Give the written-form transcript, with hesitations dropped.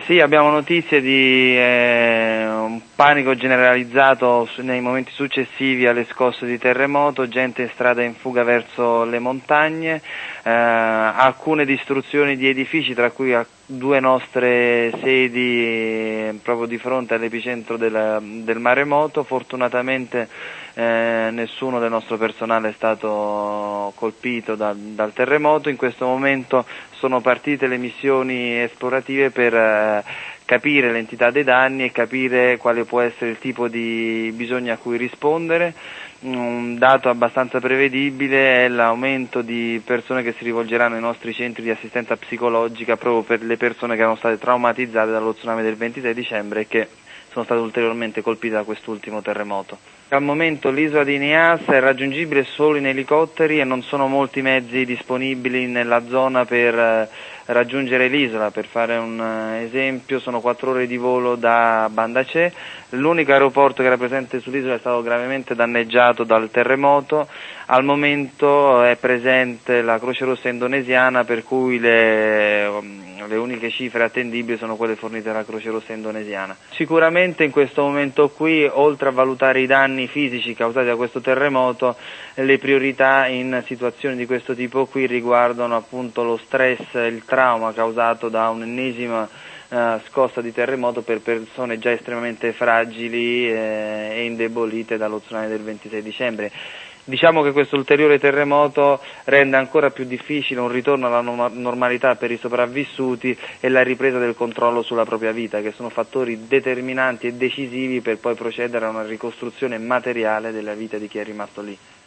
Sì, abbiamo notizie di un panico generalizzato nei momenti successivi alle scosse di terremoto, gente in strada in fuga verso le montagne, alcune distruzioni di edifici, tra cui due nostre sedi proprio di fronte all'epicentro del maremoto. Fortunatamente nessuno del nostro personale è stato colpito dal terremoto. In questo momento sono partite le missioni esplorative per capire l'entità dei danni e capire quale può essere il tipo di bisogno a cui rispondere. Un dato abbastanza prevedibile è l'aumento di persone che si rivolgeranno ai nostri centri di assistenza psicologica proprio per le persone che erano state traumatizzate dallo tsunami del 26 dicembre e che sono state ulteriormente colpite da quest'ultimo terremoto. Al momento l'isola di Nias è raggiungibile solo in elicotteri e non sono molti mezzi disponibili nella zona per raggiungere l'isola. Per fare un esempio, sono 4 ore di volo da Banda Aceh. L'unico aeroporto che era presente sull'isola è stato gravemente danneggiato dal terremoto. Al momento è presente la Croce Rossa indonesiana, per cui le uniche cifre attendibili sono quelle fornite dalla Croce Rossa indonesiana. Sicuramente in questo momento qui, oltre a valutare i danni fisici causati da questo terremoto, le priorità in situazioni di questo tipo qui riguardano appunto lo stress, il trauma causato da un'ennesima scossa di terremoto per persone già estremamente fragili e indebolite dallo tsunami del 26 dicembre. Diciamo che questo ulteriore terremoto rende ancora più difficile un ritorno alla normalità per i sopravvissuti e la ripresa del controllo sulla propria vita, che sono fattori determinanti e decisivi per poi procedere a una ricostruzione materiale della vita di chi è rimasto lì.